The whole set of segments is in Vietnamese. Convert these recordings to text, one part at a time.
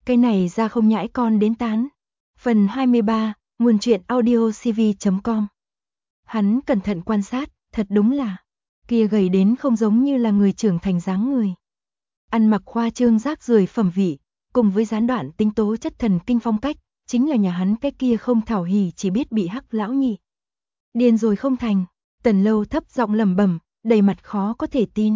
Cái này ra không nhãi con đến tán. Phần 23, nguồn truyện audiocv.com. Hắn cẩn thận quan sát, thật đúng là, kia gầy đến không giống như là người trưởng thành dáng người. Ăn mặc khoa trương rác rưởi phẩm vị, cùng với gián đoạn tính tố chất thần kinh phong cách, chính là nhà hắn cái kia không thảo hỉ chỉ biết bị hắc lão nhị. Điên rồi không thành, Tần Lâu thấp giọng lẩm bẩm, đầy mặt khó có thể tin.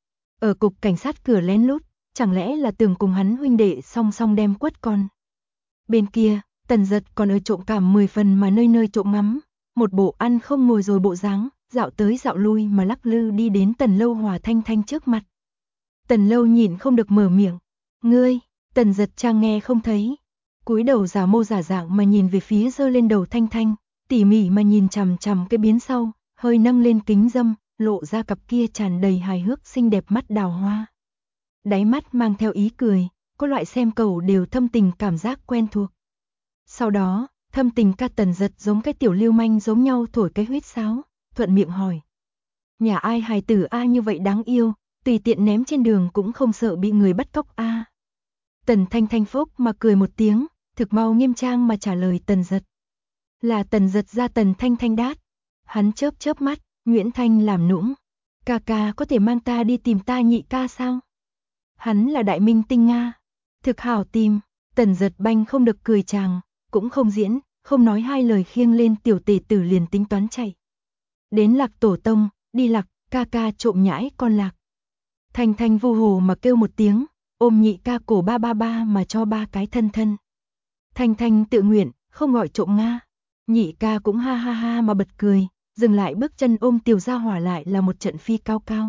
Ở cục cảnh sát cửa lén lút, chẳng lẽ là tưởng cùng hắn huynh đệ song song đem quất con. Bên kia, Tần Giật còn ở trộm cảm 10 phần mà nơi nơi trộm ngắm, một bộ ăn không ngồi rồi bộ dáng, dạo tới dạo lui mà lắc lư đi đến Tần Lâu Hòa Thanh Thanh trước mặt. Tần Lâu nhịn không được mở miệng, ngươi, Tần Giật trang nghe không thấy, cúi đầu giả mô giả dạng mà nhìn về phía giơ lên đầu Thanh Thanh, tỉ mỉ mà nhìn chằm chằm cái biến sau, hơi nâng lên kính dâm, lộ ra cặp kia tràn đầy hài hước xinh đẹp mắt đào hoa. Đáy mắt mang theo ý cười, có loại xem cầu đều thâm tình cảm giác quen thuộc. Sau đó, thâm tình ca Tần Giật giống cái tiểu lưu manh giống nhau thổi cái huýt sáo, thuận miệng hỏi. Nhà ai hài tử a như vậy đáng yêu, tùy tiện ném trên đường cũng không sợ bị người bắt cóc a. Tần Thanh Thanh phốc mà cười một tiếng, thực mau nghiêm trang mà trả lời Tần Giật. Là Tần Giật ra Tần Thanh Thanh đát. Hắn chớp chớp mắt, Nguyễn Thanh làm nũng. Ca ca có thể mang ta đi tìm ta nhị ca sao? Hắn là đại minh tinh Nga. Thực hảo tìm, Tần Giật banh không được cười chàng, cũng không diễn, không nói hai lời khiêng lên tiểu tể tử liền tính toán chạy. Đến Lạc Tổ Tông, đi Lạc, ca ca trộm nhãi con Lạc. Thanh Thanh vu hồ mà kêu một tiếng, ôm nhị ca cổ ba ba ba mà cho ba cái thân thân. Thanh Thanh tự nguyện, không gọi trộm Nga. Nhị ca cũng ha ha ha mà bật cười, dừng lại bước chân ôm tiểu gia hỏa lại là một trận phi cao cao.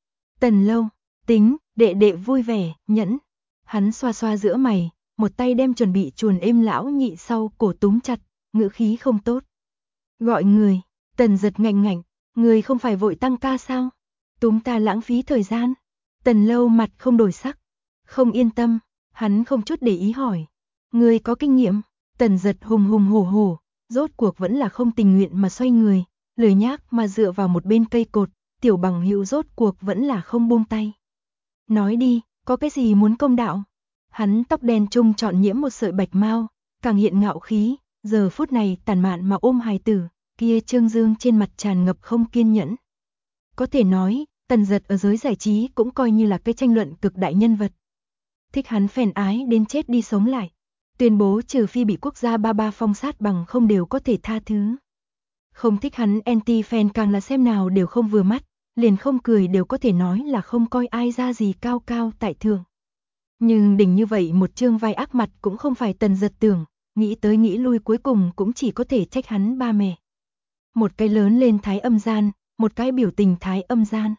Tần Lâu, tính, đệ đệ vui vẻ, nhẫn. Hắn xoa xoa giữa mày, một tay đem chuẩn bị chuồn êm lão nhị sau cổ túm chặt, ngữ khí không tốt. Gọi người, Tần Giật ngạnh ngạnh, người không phải vội tăng ca sao? Túm ta lãng phí thời gian. Tần Lâu mặt không đổi sắc, không yên tâm, hắn không chút để ý hỏi. Người có kinh nghiệm? Tần Giật hùng hùng hổ hổ, rốt cuộc vẫn là không tình nguyện mà xoay người, lười nhác mà dựa vào một bên cây cột, tiểu bằng hữu rốt cuộc vẫn là không buông tay. Nói đi, có cái gì muốn công đạo? Hắn tóc đen trung chọn nhiễm một sợi bạch mau, càng hiện ngạo khí, giờ phút này tàn mạn mà ôm hài tử, kia trương dương trên mặt tràn ngập không kiên nhẫn. Có thể nói, Tần Giật ở giới giải trí cũng coi như là cái tranh luận cực đại nhân vật. Thích hắn phèn ái đến chết đi sống lại. Tuyên bố trừ phi bị quốc gia ba ba phong sát bằng không đều có thể tha thứ. Không thích hắn anti-fan càng là xem nào đều không vừa mắt, liền không cười đều có thể nói là không coi ai ra gì cao cao tại thượng. Nhưng đỉnh như vậy một chương vai ác mặt cũng không phải Tần Giật tưởng, nghĩ tới nghĩ lui cuối cùng cũng chỉ có thể trách hắn ba mẹ. Một cái lớn lên thái âm gian, một cái biểu tình thái âm gian.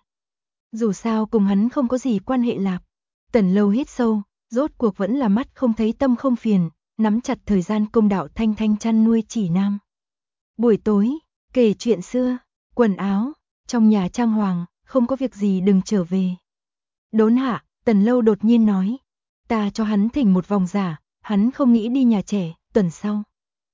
Dù sao cùng hắn không có gì quan hệ lạp. Tần Lâu hít sâu, rốt cuộc vẫn là mắt không thấy tâm không phiền, nắm chặt thời gian công đạo Thanh Thanh chăn nuôi chỉ nam. Buổi tối, kể chuyện xưa, quần áo, trong nhà trang hoàng, không có việc gì đừng trở về. Đốn hạ, Tần Lâu đột nhiên nói, ta cho hắn thỉnh một vòng giả, hắn không nghĩ đi nhà trẻ, tuần sau.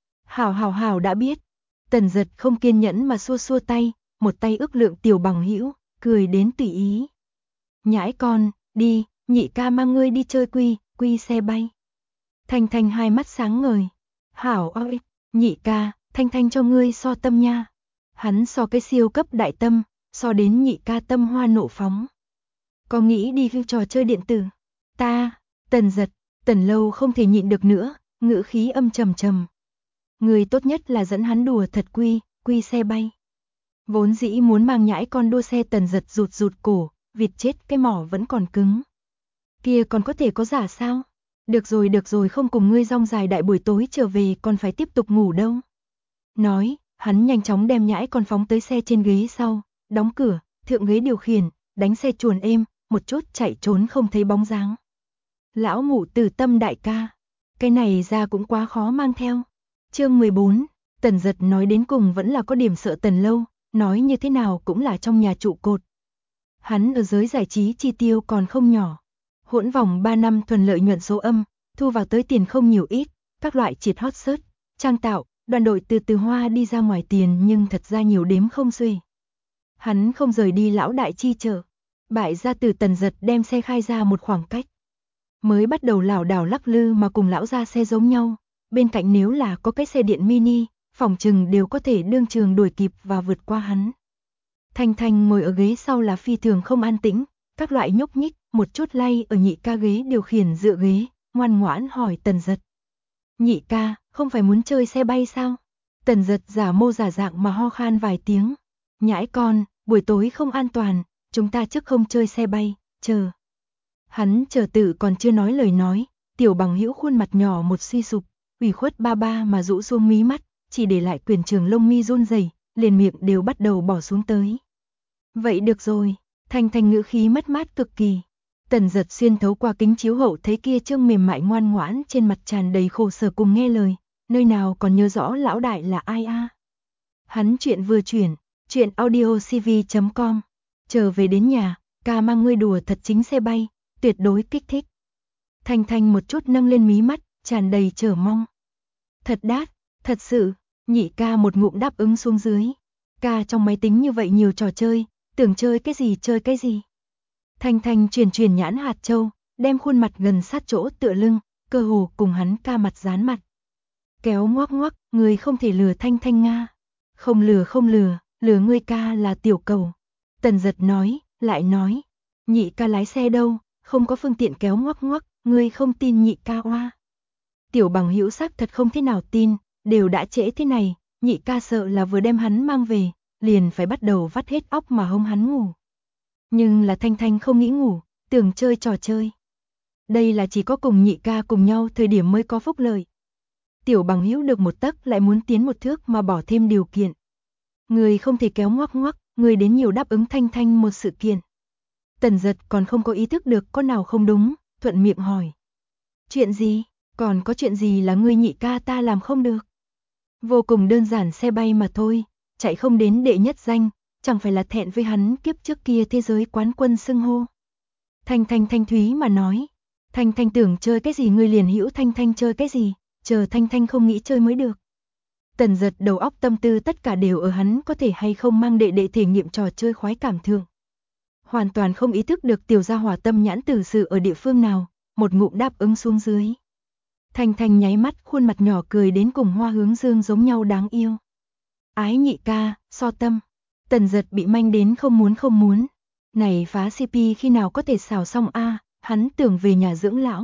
Hảo đã biết. Tần Giật không kiên nhẫn mà xua xua tay, một tay ước lượng tiểu bằng hữu, cười đến tùy ý. Nhãi con, đi, nhị ca mang ngươi đi chơi quy xe bay. Thanh Thanh hai mắt sáng ngời. Hảo ơi, nhị ca, Thanh Thanh cho ngươi so tâm nha. Hắn so cái siêu cấp đại tâm, so đến nhị ca tâm hoa nộ phóng. Có nghĩ đi phim trò chơi điện tử? Ta, Tần Giật, Tần Lâu không thể nhịn được nữa, ngữ khí âm trầm trầm. Người tốt nhất là dẫn hắn đùa thật quy xe bay. Vốn dĩ muốn mang nhãi con đua xe Tần Giật rụt cổ, vịt chết cái mỏ vẫn còn cứng. Kia còn có thể có giả sao? Được rồi không cùng ngươi rong dài đại buổi tối trở về còn phải tiếp tục ngủ đâu. Nói, hắn nhanh chóng đem nhãi con phóng tới xe trên ghế sau, đóng cửa, thượng ghế điều khiển, đánh xe chuồn êm, một chút chạy trốn không thấy bóng dáng. Lão Ngũ Tử Tâm đại ca, cái này ra cũng quá khó mang theo. Chương 14, Tần Giật nói đến cùng vẫn là có điểm sợ Tần Lâu, nói như thế nào cũng là trong nhà trụ cột. Hắn ở giới giải trí chi tiêu còn không nhỏ. Hỗn vòng 3 năm thuần lợi nhuận số âm, thu vào tới tiền không nhiều ít, các loại triệt hot search, trang tạo, đoàn đội từ hoa đi ra ngoài tiền nhưng thật ra nhiều đếm không xuể. Hắn không rời đi lão đại chi chợ, bại gia từ Tần Giật đem xe khai ra một khoảng cách. Mới bắt đầu lảo đảo lắc lư mà cùng lão ra xe giống nhau, bên cạnh nếu là có cái xe điện mini, phòng trừng đều có thể đương trường đuổi kịp và vượt qua hắn. Thanh Thanh ngồi ở ghế sau là phi thường không an tĩnh, các loại nhúc nhích, một chút lay ở nhị ca ghế điều khiển dựa ghế, ngoan ngoãn hỏi Tần Dật. Nhị ca, không phải muốn chơi xe bay sao? Tần Dật giả mô giả dạng mà ho khan vài tiếng. Nhãi con, buổi tối không an toàn, chúng ta trước không chơi xe bay, chờ. Hắn chờ tự còn chưa nói lời nói, Tiểu Bằng Hữu khuôn mặt nhỏ một suy sụp, ủy khuất ba ba mà rũ xuống mí mắt, chỉ để lại quyền trường lông mi run rẩy, liền miệng đều bắt đầu bỏ xuống tới. Vậy được rồi, Thanh Thanh ngữ khí mất mát cực kỳ. Tần Dật xuyên thấu qua kính chiếu hậu thấy kia trương mềm mại ngoan ngoãn trên mặt tràn đầy khổ sở cùng nghe lời, nơi nào còn nhớ rõ lão đại là ai a? Hắn chuyện vừa chuyển, chuyện audiocv.com. Trở về đến nhà, ca mang ngươi đùa thật chính xe bay, tuyệt đối kích thích. Thanh Thanh một chút nâng lên mí mắt, tràn đầy chờ mong. Thật đát, thật sự, nhị ca một ngụm đáp ứng xuống dưới. Ca trong máy tính như vậy nhiều trò chơi, tưởng chơi cái gì. Thanh Thanh truyền nhãn hạt châu, đem khuôn mặt gần sát chỗ tựa lưng, cơ hồ cùng hắn ca mặt dán mặt. Kéo ngoắc ngoắc, người không thể lừa Thanh Thanh nga. Không lừa, lừa ngươi ca là tiểu cầu. Tần Dật nói, lại nói, nhị ca lái xe đâu, không có phương tiện kéo ngoắc ngoắc, ngươi không tin nhị ca oa. Tiểu Bằng Hữu xác thật không thế nào tin, đều đã trễ thế này, nhị ca sợ là vừa đem hắn mang về, liền phải bắt đầu vắt hết óc mà hông hắn ngủ. Nhưng là Thanh Thanh không nghĩ ngủ, tưởng chơi trò chơi. Đây là chỉ có cùng nhị ca cùng nhau thời điểm mới có phúc lợi. Tiểu Bằng Hữu được một tấc lại muốn tiến một thước mà bỏ thêm điều kiện. Người không thể kéo ngoắc ngoắc, người đến nhiều đáp ứng Thanh Thanh một sự kiện. Tần Dật còn không có ý thức được có nào không đúng, thuận miệng hỏi. Chuyện gì, còn có chuyện gì là ngươi nhị ca ta làm không được? Vô cùng đơn giản xe bay mà thôi, chạy không đến đệ nhất danh, chẳng phải là thẹn với hắn kiếp trước kia thế giới quán quân xưng hô. Thanh Thanh thanh thúy mà nói, Thanh Thanh tưởng chơi cái gì ngươi liền hữu Thanh Thanh chơi cái gì, chờ Thanh Thanh không nghĩ chơi mới được. Tần Dật đầu óc tâm tư tất cả đều ở hắn có thể hay không mang đệ đệ thể nghiệm trò chơi khoái cảm thượng. Hoàn toàn không ý thức được tiểu gia hỏa tâm nhãn tử sự ở địa phương nào, một ngụm đáp ứng xuống dưới. Thanh Thanh nháy mắt khuôn mặt nhỏ cười đến cùng hoa hướng dương giống nhau đáng yêu. Ái nhị ca, so tâm. Tần Dật bị manh đến không muốn. Này phá CP khi nào có thể xào xong a, hắn tưởng về nhà dưỡng lão.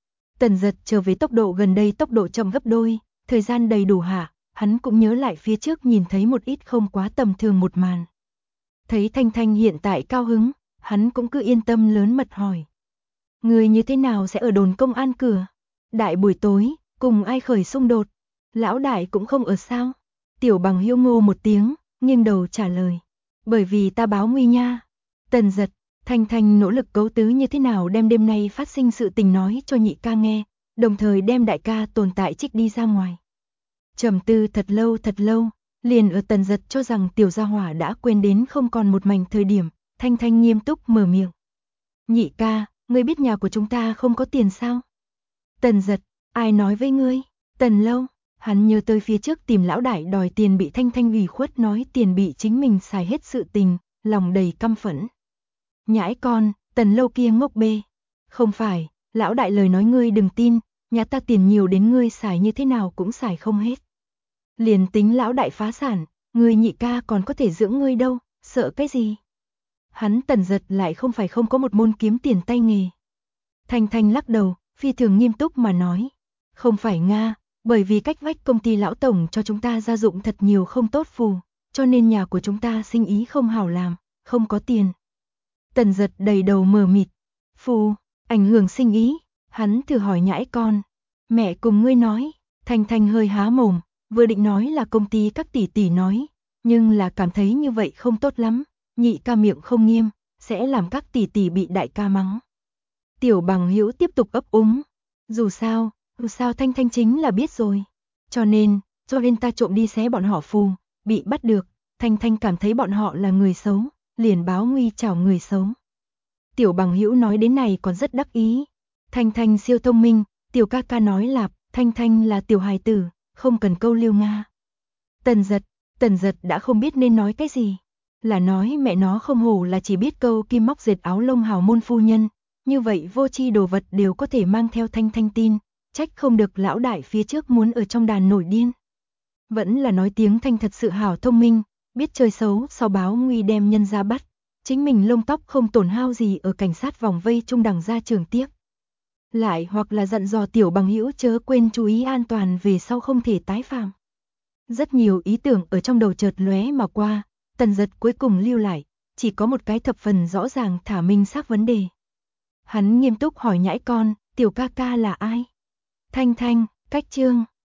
Tần Dật trở về tốc độ gần đây tốc độ chậm gấp đôi, thời gian đầy đủ hạ, hắn cũng nhớ lại phía trước nhìn thấy một ít không quá tầm thường một màn. Thấy Thanh Thanh hiện tại cao hứng, hắn cũng cứ yên tâm lớn mật hỏi. Người như thế nào sẽ ở đồn công an cửa? Đại buổi tối, cùng ai khởi xung đột? Lão đại cũng không ở sao? Tiểu Bằng Hữu ngô một tiếng, nghiêng đầu trả lời. Bởi vì ta báo nguy nha. Tần Dật, Thanh Thanh nỗ lực cấu tứ như thế nào đem đêm nay phát sinh sự tình nói cho nhị ca nghe, đồng thời đem đại ca tồn tại trích đi ra ngoài. Trầm tư thật lâu, liền ở Tần Dật cho rằng tiểu gia hỏa đã quên đến không còn một mảnh thời điểm, Thanh Thanh nghiêm túc mở miệng. Nhị ca, ngươi biết nhà của chúng ta không có tiền sao? Tần Dật, ai nói với ngươi? Tần Lâu, hắn nhớ tới phía trước tìm lão đại đòi tiền bị Thanh Thanh ủy khuất nói tiền bị chính mình xài hết sự tình, lòng đầy căm phẫn. Nhãi con, Tần Lâu kia ngốc bê. Không phải, lão đại lời nói ngươi đừng tin, nhà ta tiền nhiều đến ngươi xài như thế nào cũng xài không hết. Liền tính lão đại phá sản, ngươi nhị ca còn có thể dưỡng ngươi đâu, sợ cái gì? Hắn Tần Dật lại không phải không có một môn kiếm tiền tay nghề. Thanh Thanh lắc đầu, phi thường nghiêm túc mà nói. Không phải Nga, bởi vì cách vách công ty lão tổng cho chúng ta gia dụng thật nhiều không tốt phù, cho nên nhà của chúng ta sinh ý không hảo làm, không có tiền. Tần Dật đầy đầu mờ mịt. Phù, ảnh hưởng sinh ý, hắn thử hỏi nhãi con. Mẹ cùng ngươi nói, Thanh Thanh hơi há mồm, vừa định nói là công ty các tỷ tỷ nói, nhưng là cảm thấy như vậy không tốt lắm, nhị ca miệng không nghiêm, sẽ làm các tỷ tỷ bị đại ca mắng. Tiểu Bằng Hữu tiếp tục ấp úng, dù sao Thanh Thanh chính là biết rồi. Cho nên ta trộm đi xé bọn họ phù, bị bắt được, Thanh Thanh cảm thấy bọn họ là người xấu, liền báo nguy chào người xấu. Tiểu Bằng Hữu nói đến này còn rất đắc ý. Thanh Thanh siêu thông minh, tiểu ca ca nói lạp, Thanh Thanh là tiểu hài tử, không cần câu liêu Nga. Tần Dật đã không biết nên nói cái gì. Là nói mẹ nó không hổ là chỉ biết câu kim móc dệt áo lông hào môn phu nhân, Như vậy vô tri đồ vật đều có thể mang theo Thanh Thanh tin, trách không được lão đại phía trước muốn ở trong đàn nổi điên. Vẫn là nói tiếng Thanh thật sự hảo thông minh, biết chơi xấu sau báo nguy đem nhân ra bắt, chính mình lông tóc không tổn hao gì ở cảnh sát vòng vây trung đẳng ra trường tiếc. Lại hoặc là dặn dò tiểu bằng hữu chớ quên chú ý an toàn về sau không thể tái phạm. Rất nhiều ý tưởng ở trong đầu chợt lóe mà qua, Tần Giật cuối cùng lưu lại, chỉ có một cái thập phần rõ ràng thả minh xác vấn đề. Hắn nghiêm túc hỏi nhãi con, tiểu ca ca là ai? Thanh Thanh, cách Trương.